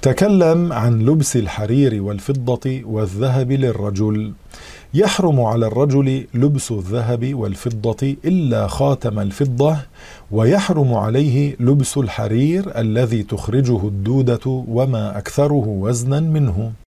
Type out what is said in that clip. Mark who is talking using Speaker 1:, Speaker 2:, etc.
Speaker 1: تكلم عن لبس الحرير والفضة والذهب للرجل. يحرم على الرجل لبس الذهب والفضة إلا خاتم الفضة، ويحرم عليه لبس الحرير الذي تخرجه الدودة وما أكثره وزنا منه.